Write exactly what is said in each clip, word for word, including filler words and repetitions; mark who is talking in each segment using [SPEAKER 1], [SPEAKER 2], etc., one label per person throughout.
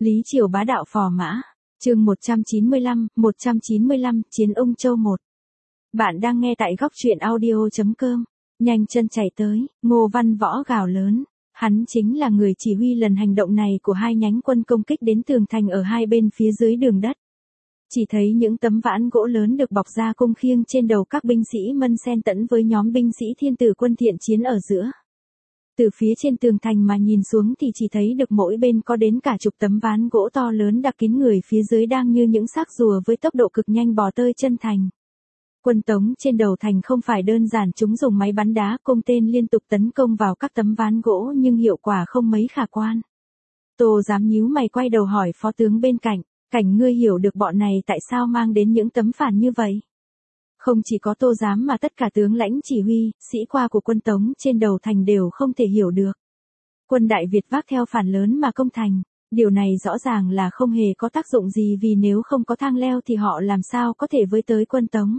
[SPEAKER 1] Lý Triều bá đạo phò mã. Chương một trăm chín mươi lăm, một trăm chín mươi lăm, Chiến Ung Châu một. Bạn đang nghe tại góc truyện audio chấm com. Nhanh chân chạy tới, Ngô Văn Võ gào lớn. Hắn chính là người chỉ huy lần hành động này của hai nhánh quân công kích đến tường thành ở hai bên phía dưới đường đất. Chỉ thấy những tấm vãn gỗ lớn được bọc ra cung khiêng trên đầu các binh sĩ Mân xen tẫn với nhóm binh sĩ Thiên Tử quân thiện chiến ở giữa. Từ phía trên tường thành mà nhìn xuống thì chỉ thấy được mỗi bên có đến cả chục tấm ván gỗ to lớn đặc kín người phía dưới đang như những xác rùa với tốc độ cực nhanh bò tơi chân thành. Quân Tống trên đầu thành không phải đơn giản chúng dùng máy bắn đá cung tên liên tục tấn công vào các tấm ván gỗ nhưng hiệu quả không mấy khả quan. Tô Giám nhíu mày quay đầu hỏi phó tướng bên cạnh, Cảnh ngươi hiểu được bọn này tại sao mang đến những tấm phản như vậy? Không chỉ có Tô Giám mà tất cả tướng lãnh chỉ huy, sĩ qua của quân Tống trên đầu thành đều không thể hiểu được. Quân Đại Việt vác theo phản lớn mà công thành, điều này rõ ràng là không hề có tác dụng gì vì nếu không có thang leo thì họ làm sao có thể với tới quân Tống.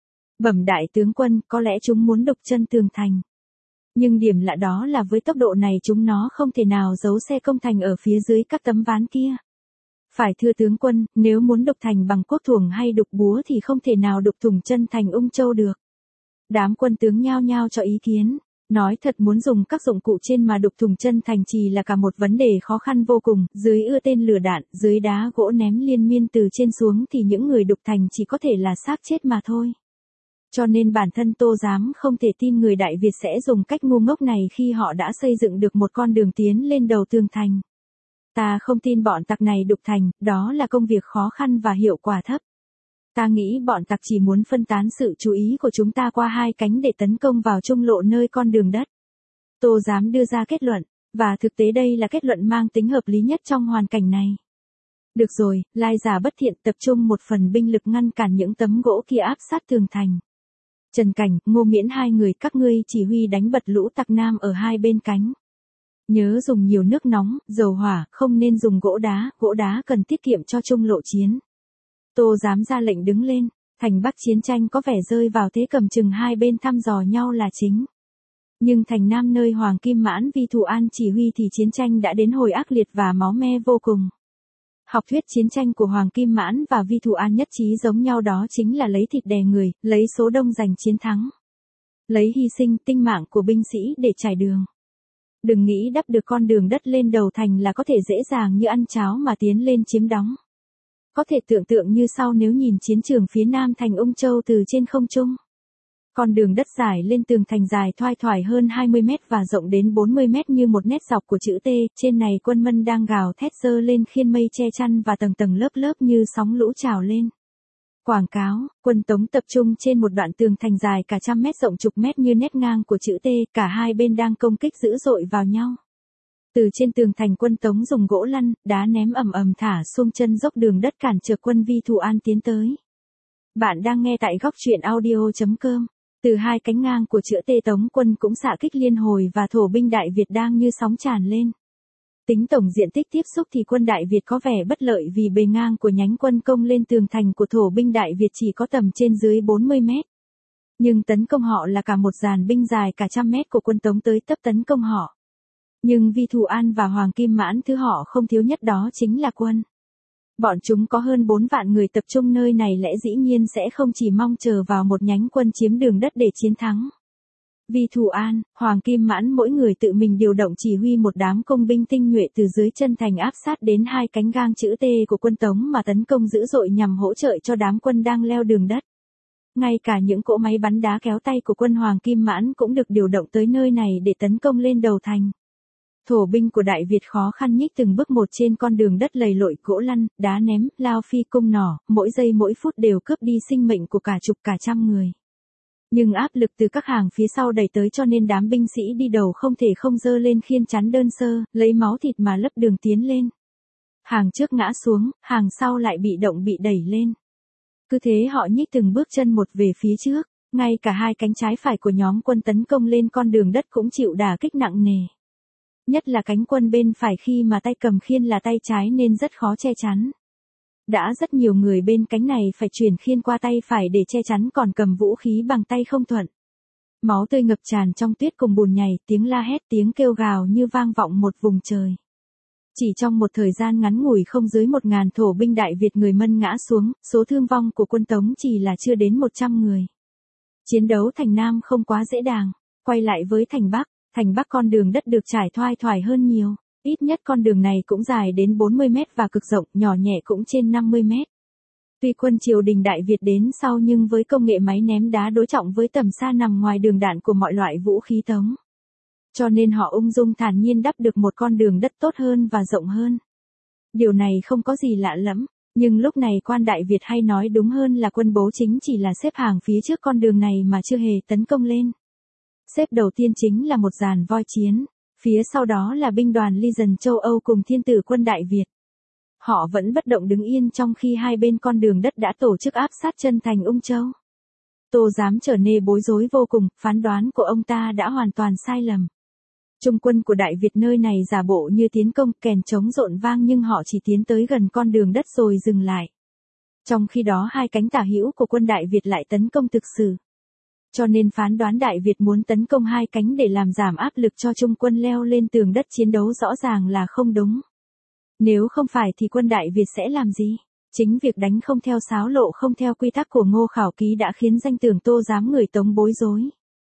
[SPEAKER 1] Bẩm đại tướng quân, có lẽ chúng muốn đục chân tường thành. Nhưng điểm lạ đó là với tốc độ này chúng nó không thể nào giấu xe công thành ở phía dưới các tấm ván kia. Phải thưa tướng quân, nếu muốn đục thành bằng cuốc thuồng hay đục búa thì không thể nào đục thủng chân thành Ung Châu được. Đám quân tướng nhao nhao cho ý kiến, nói thật muốn dùng các dụng cụ trên mà đục thủng chân thành chỉ là cả một vấn đề khó khăn vô cùng, dưới ưa tên lửa đạn, dưới đá gỗ ném liên miên từ trên xuống thì những người đục thành chỉ có thể là xác chết mà thôi. Cho nên bản thân Tô Giám không thể tin người Đại Việt sẽ dùng cách ngu ngốc này khi họ đã xây dựng được một con đường tiến lên đầu tường thành. Ta không tin bọn tặc này đục thành, đó là công việc khó khăn và hiệu quả thấp. Ta nghĩ bọn tặc chỉ muốn phân tán sự chú ý của chúng ta qua hai cánh để tấn công vào trung lộ nơi con đường đất. Tô Giám đưa ra kết luận, và thực tế đây là kết luận mang tính hợp lý nhất trong hoàn cảnh này. Được rồi, lai giả bất thiện tập trung một phần binh lực ngăn cản những tấm gỗ kia áp sát tường thành. Trần Cảnh, Ngô Miễn hai người các ngươi chỉ huy đánh bật lũ tặc nam ở hai bên cánh. Nhớ dùng nhiều nước nóng, dầu hỏa, không nên dùng gỗ đá, gỗ đá cần tiết kiệm cho trung lộ chiến. Tô Giám ra lệnh đứng lên, thành Bắc chiến tranh có vẻ rơi vào thế cầm chừng hai bên thăm dò nhau là chính. Nhưng thành Nam nơi Hoàng Kim Mãn Vi Thù An chỉ huy thì chiến tranh đã đến hồi ác liệt và máu me vô cùng. Học thuyết chiến tranh của Hoàng Kim Mãn và Vi Thù An nhất trí giống nhau, đó chính là lấy thịt đè người, lấy số đông giành chiến thắng. Lấy hy sinh tinh mạng của binh sĩ để trải đường. Đừng nghĩ đắp được con đường đất lên đầu thành là có thể dễ dàng như ăn cháo mà tiến lên chiếm đóng. Có thể tưởng tượng như sau nếu nhìn chiến trường phía nam thành Ung Châu từ trên không trung. Con đường đất dài lên tường thành dài thoai thoải hơn hai mươi mét và rộng đến bốn mươi mét như một nét dọc của chữ T, trên này quân Mân đang gào thét giơ lên khiên mây che chắn và tầng tầng lớp lớp như sóng lũ trào lên. Quảng cáo, quân Tống tập trung trên một đoạn tường thành dài cả trăm mét rộng chục mét như nét ngang của chữ T, cả hai bên đang công kích dữ dội vào nhau. Từ trên tường thành quân Tống dùng gỗ lăn, đá ném ầm ầm thả xuống chân dốc đường đất cản trở quân Vi Thù An tiến tới. Bạn đang nghe tại góc truyện audio chấm com. Từ hai cánh ngang của chữ T Tống quân cũng xạ kích liên hồi và thổ binh Đại Việt đang như sóng tràn lên. Tính tổng diện tích tiếp xúc thì quân Đại Việt có vẻ bất lợi vì bề ngang của nhánh quân công lên tường thành của thổ binh Đại Việt chỉ có tầm trên dưới bốn mươi mét. Nhưng tấn công họ là cả một dàn binh dài cả trăm mét của quân Tống tới tấp tấn công họ. Nhưng Vi Thù An và Hoàng Kim Mãn thứ họ không thiếu nhất đó chính là quân. Bọn chúng có hơn bốn vạn người tập trung nơi này lẽ dĩ nhiên sẽ không chỉ mong chờ vào một nhánh quân chiếm đường đất để chiến thắng. Vi Thù An, Hoàng Kim Mãn mỗi người tự mình điều động chỉ huy một đám công binh tinh nhuệ từ dưới chân thành áp sát đến hai cánh gang chữ T của quân Tống mà tấn công dữ dội nhằm hỗ trợ cho đám quân đang leo đường đất. Ngay cả những cỗ máy bắn đá kéo tay của quân Hoàng Kim Mãn cũng được điều động tới nơi này để tấn công lên đầu thành. Thổ binh của Đại Việt khó khăn nhích từng bước một trên con đường đất lầy lội, gỗ lăn, đá ném, lao phi cung nỏ, mỗi giây mỗi phút đều cướp đi sinh mệnh của cả chục cả trăm người. Nhưng áp lực từ các hàng phía sau đẩy tới cho nên đám binh sĩ đi đầu không thể không dơ lên khiên chắn đơn sơ, lấy máu thịt mà lấp đường tiến lên. Hàng trước ngã xuống, hàng sau lại bị động bị đẩy lên. Cứ thế họ nhích từng bước chân một về phía trước, ngay cả hai cánh trái phải của nhóm quân tấn công lên con đường đất cũng chịu đả kích nặng nề. Nhất là cánh quân bên phải khi mà tay cầm khiên là tay trái nên rất khó che chắn. Đã rất nhiều người bên cánh này phải chuyển khiên qua tay phải để che chắn còn cầm vũ khí bằng tay không thuận. Máu tươi ngập tràn trong tuyết cùng bùn nhầy, tiếng la hét tiếng kêu gào như vang vọng một vùng trời. Chỉ trong một thời gian ngắn ngủi không dưới một ngàn thổ binh Đại Việt người Mân ngã xuống, số thương vong của quân Tống chỉ là chưa đến một trăm người. Chiến đấu thành Nam không quá dễ dàng, quay lại với thành Bắc, thành Bắc con đường đất được trải thoai thoải hơn nhiều, ít nhất con đường này cũng dài đến bốn mươi mét và cực rộng, nhỏ nhẹ cũng trên năm mươi mét. Tuy quân triều đình Đại Việt đến sau nhưng với công nghệ máy ném đá đối trọng với tầm xa nằm ngoài đường đạn của mọi loại vũ khí Tống. Cho nên họ ung dung thản nhiên đắp được một con đường đất tốt hơn và rộng hơn. Điều này không có gì lạ lẫm, nhưng lúc này quan Đại Việt hay nói đúng hơn là quân Bố Chính chỉ là xếp hàng phía trước con đường này mà chưa hề tấn công lên. Xếp đầu tiên chính là một dàn voi chiến, phía sau đó là binh đoàn ly dần châu Âu cùng thiên tử quân Đại Việt. Họ vẫn bất động đứng yên trong khi hai bên con đường đất đã tổ chức áp sát chân thành Ung Châu. Tô Giám trở nên bối rối vô cùng, phán đoán của ông ta đã hoàn toàn sai lầm. Trung quân của Đại Việt nơi này giả bộ như tiến công, kèn trống rộn vang nhưng họ chỉ tiến tới gần con đường đất rồi dừng lại. Trong khi đó hai cánh tả hữu của quân Đại Việt lại tấn công thực sự. Cho nên phán đoán Đại Việt muốn tấn công hai cánh để làm giảm áp lực cho Trung quân leo lên tường đất chiến đấu rõ ràng là không đúng. Nếu không phải thì quân Đại Việt sẽ làm gì? Chính việc đánh không theo sáo lộ không theo quy tắc của Ngô Khảo Ký đã khiến danh tưởng Tô Giám người Tống bối rối.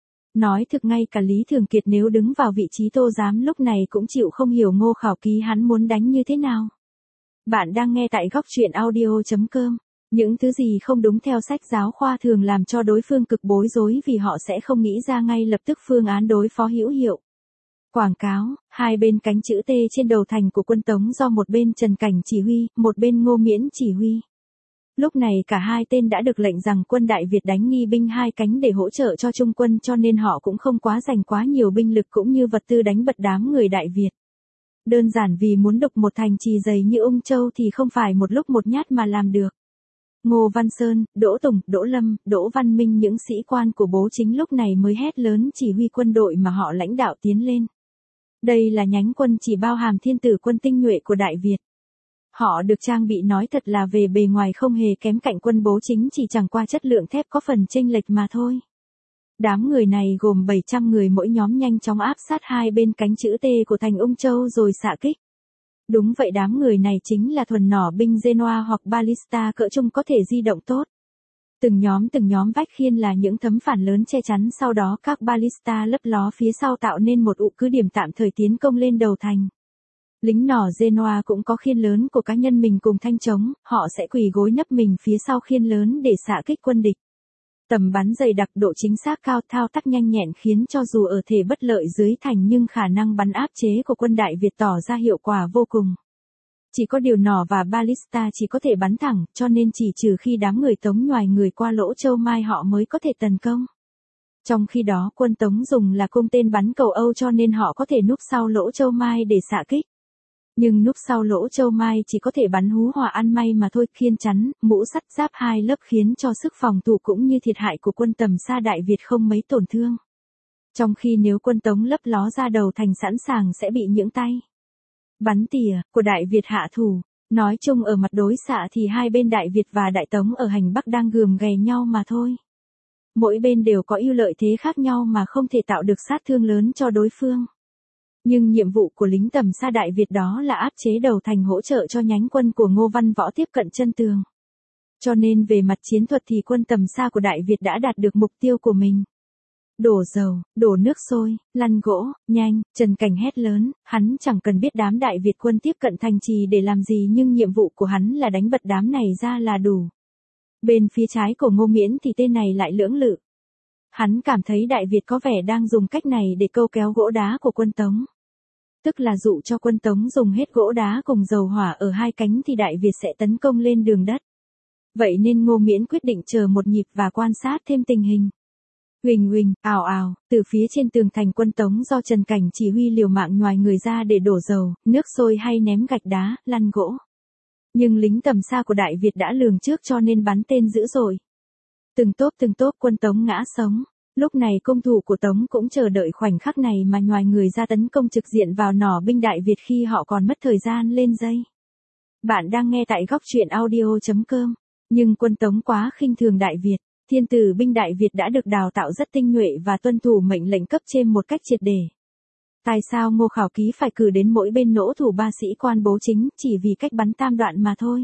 [SPEAKER 1] Nói thực ngay cả Lý Thường Kiệt nếu đứng vào vị trí Tô Giám lúc này cũng chịu không hiểu Ngô Khảo Ký hắn muốn đánh như thế nào. Bạn đang nghe tại góc truyện audio chấm com. Những thứ gì không đúng theo sách giáo khoa thường làm cho đối phương cực bối rối vì họ sẽ không nghĩ ra ngay lập tức phương án đối phó hữu hiệu. Quảng cáo, hai bên cánh chữ T trên đầu thành của quân Tống do một bên Trần Cảnh chỉ huy, một bên Ngô Miễn chỉ huy. Lúc này cả hai tên đã được lệnh rằng quân Đại Việt đánh nghi binh hai cánh để hỗ trợ cho Trung quân cho nên họ cũng không quá dành quá nhiều binh lực cũng như vật tư đánh bật đám người Đại Việt. Đơn giản vì muốn đục một thành trì dày như Ung Châu thì không phải một lúc một nhát mà làm được. Ngô Văn Sơn, Đỗ Tùng, Đỗ Lâm, Đỗ Văn Minh những sĩ quan của Bố Chính lúc này mới hét lớn chỉ huy quân đội mà họ lãnh đạo tiến lên. Đây là nhánh quân chỉ bao hàm thiên tử quân tinh nhuệ của Đại Việt. Họ được trang bị nói thật là về bề ngoài không hề kém cạnh quân Bố Chính chỉ chẳng qua chất lượng thép có phần chênh lệch mà thôi. Đám người này gồm bảy trăm người mỗi nhóm nhanh chóng áp sát hai bên cánh chữ T của thành Ung Châu rồi xạ kích. Đúng vậy đám người này chính là thuần nỏ binh Genoa hoặc Ballista cỡ trung có thể di động tốt. Từng nhóm từng nhóm vách khiên là những tấm phản lớn che chắn sau đó các Ballista lấp ló phía sau tạo nên một ụ cứ điểm tạm thời tiến công lên đầu thành. Lính nỏ Genoa cũng có khiên lớn của cá nhân mình cùng thanh trống, họ sẽ quỳ gối nấp mình phía sau khiên lớn để xạ kích quân địch. Tầm bắn dày đặc độ chính xác cao thao tác nhanh nhẹn khiến cho dù ở thể bất lợi dưới thành nhưng khả năng bắn áp chế của quân Đại Việt tỏ ra hiệu quả vô cùng. Chỉ có điều nỏ và Ballista chỉ có thể bắn thẳng cho nên chỉ trừ khi đám người Tống nhoài người qua lỗ châu mai họ mới có thể tấn công. Trong khi đó quân Tống dùng là cung tên bắn cầu Âu cho nên họ có thể núp sau lỗ châu mai để xạ kích. Nhưng núp sau lỗ châu mai chỉ có thể bắn hú hỏa ăn may mà thôi, khiên chắn, mũ sắt giáp hai lớp khiến cho sức phòng thủ cũng như thiệt hại của quân tầm xa Đại Việt không mấy tổn thương. Trong khi nếu quân Tống lấp ló ra đầu thành sẵn sàng sẽ bị những tay bắn tỉa của Đại Việt hạ thủ. Nói chung ở mặt đối xạ thì hai bên Đại Việt và Đại Tống ở hành Bắc đang gườm ghè nhau mà thôi. Mỗi bên đều có ưu lợi thế khác nhau mà không thể tạo được sát thương lớn cho đối phương. Nhưng nhiệm vụ của lính tầm xa Đại Việt đó là áp chế đầu thành hỗ trợ cho nhánh quân của Ngô Văn Võ tiếp cận chân tường. Cho nên về mặt chiến thuật thì quân tầm xa của Đại Việt đã đạt được mục tiêu của mình. Đổ dầu, đổ nước sôi, lăn gỗ, nhanh, Trần Cảnh hét lớn, hắn chẳng cần biết đám Đại Việt quân tiếp cận thành trì để làm gì nhưng nhiệm vụ của hắn là đánh bật đám này ra là đủ. Bên phía trái của Ngô Miễn thì tên này lại lưỡng lự. Hắn cảm thấy Đại Việt có vẻ đang dùng cách này để câu kéo gỗ đá của quân Tống. Tức là dụ cho quân Tống dùng hết gỗ đá cùng dầu hỏa ở hai cánh thì Đại Việt sẽ tấn công lên đường đất. Vậy nên Ngô Miễn quyết định chờ một nhịp và quan sát thêm tình hình. Huỳnh huỳnh, ào ào, từ phía trên tường thành quân Tống do Trần Cảnh chỉ huy liều mạng nhoài người ra để đổ dầu, nước sôi hay ném gạch đá, lăn gỗ. Nhưng lính tầm xa của Đại Việt đã lường trước cho nên bắn tên dữ dội. Từng tốp từng tốp quân Tống ngã sống. Lúc này công thủ của Tống cũng chờ đợi khoảnh khắc này mà nhoài người ra tấn công trực diện vào nỏ binh Đại Việt khi họ còn mất thời gian lên dây. Bạn đang nghe tại góc truyện audio chấm com. Nhưng quân Tống quá khinh thường Đại Việt. Thiên tử binh Đại Việt đã được đào tạo rất tinh nhuệ và tuân thủ mệnh lệnh cấp trên một cách triệt để. Tại sao Ngô Khảo Ký phải cử đến mỗi bên nỗ thủ ba sĩ quan bố chính, chỉ vì cách bắn tam đoạn mà thôi.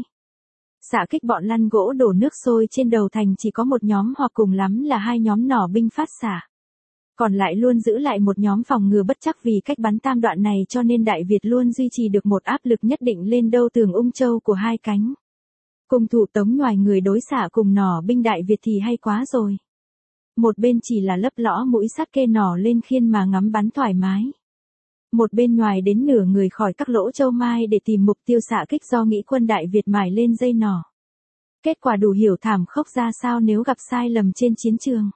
[SPEAKER 1] Xạ kích bọn lăn gỗ đổ nước sôi trên đầu thành chỉ có một nhóm hoặc cùng lắm là hai nhóm nỏ binh phát xạ. Còn lại luôn giữ lại một nhóm phòng ngừa bất chắc vì cách bắn tam đoạn này cho nên Đại Việt luôn duy trì được một áp lực nhất định lên đâu tường Ung Châu của hai cánh. Cùng thủ Tống ngoài người đối xạ cùng nỏ binh Đại Việt thì hay quá rồi. Một bên chỉ là lấp lõ mũi sắt kê nỏ lên khiên mà ngắm bắn thoải mái. Một bên ngoài đến nửa người khỏi các lỗ châu mai để tìm mục tiêu xạ kích do nghĩ quân Đại Việt mải lên dây nỏ. Kết quả đủ hiểu thảm khốc ra sao nếu gặp sai lầm trên chiến trường.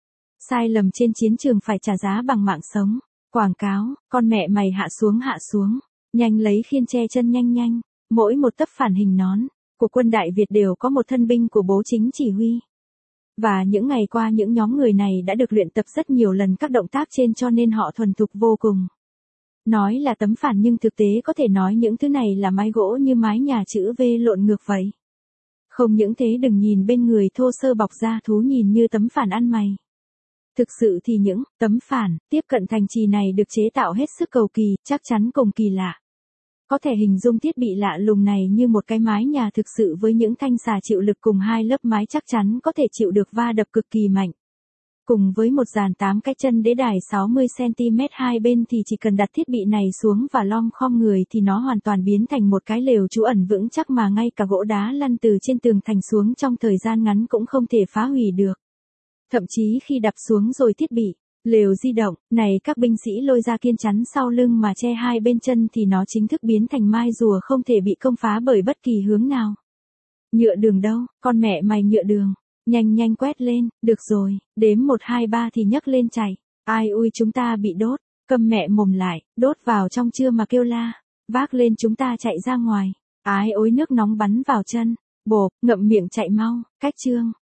[SPEAKER 1] Sai lầm trên chiến trường phải trả giá bằng mạng sống. Quảng cáo, con mẹ mày hạ xuống hạ xuống. Nhanh lấy khiên che chân nhanh nhanh. Mỗi một tấc phản hình nón của quân Đại Việt đều có một thân binh của bố chính chỉ huy. Và những ngày qua những nhóm người này đã được luyện tập rất nhiều lần các động tác trên cho nên họ thuần thục vô cùng. Nói là tấm phản nhưng thực tế có thể nói những thứ này là mái gỗ như mái nhà chữ V lộn ngược vậy. Không những thế đừng nhìn bên người thô sơ bọc da thú nhìn như tấm phản ăn mày. Thực sự thì những tấm phản tiếp cận thành trì này được chế tạo hết sức cầu kỳ, chắc chắn cùng kỳ lạ. Có thể hình dung thiết bị lạ lùng này như một cái mái nhà thực sự với những thanh xà chịu lực cùng hai lớp mái chắc chắn có thể chịu được va đập cực kỳ mạnh. Cùng với một dàn tám cái chân đế đài sáu mươi xăng-ti-mét hai bên thì chỉ cần đặt thiết bị này xuống và lom khom người thì nó hoàn toàn biến thành một cái lều trú ẩn vững chắc mà ngay cả gỗ đá lăn từ trên tường thành xuống trong thời gian ngắn cũng không thể phá hủy được. Thậm chí khi đập xuống rồi thiết bị lều di động này các binh sĩ lôi ra kiên chắn sau lưng mà che hai bên chân thì nó chính thức biến thành mai rùa không thể bị công phá bởi bất kỳ hướng nào. Nhựa đường đâu, con mẹ mày nhựa đường. Nhanh nhanh quét lên, được rồi, đếm một hai ba thì nhấc lên chạy. Ai ui chúng ta bị đốt, câm mẹ mồm lại, đốt vào trong trưa mà kêu la. Vác lên chúng ta chạy ra ngoài. Ái ối nước nóng bắn vào chân. Bộp, ngậm miệng chạy mau, cách chương.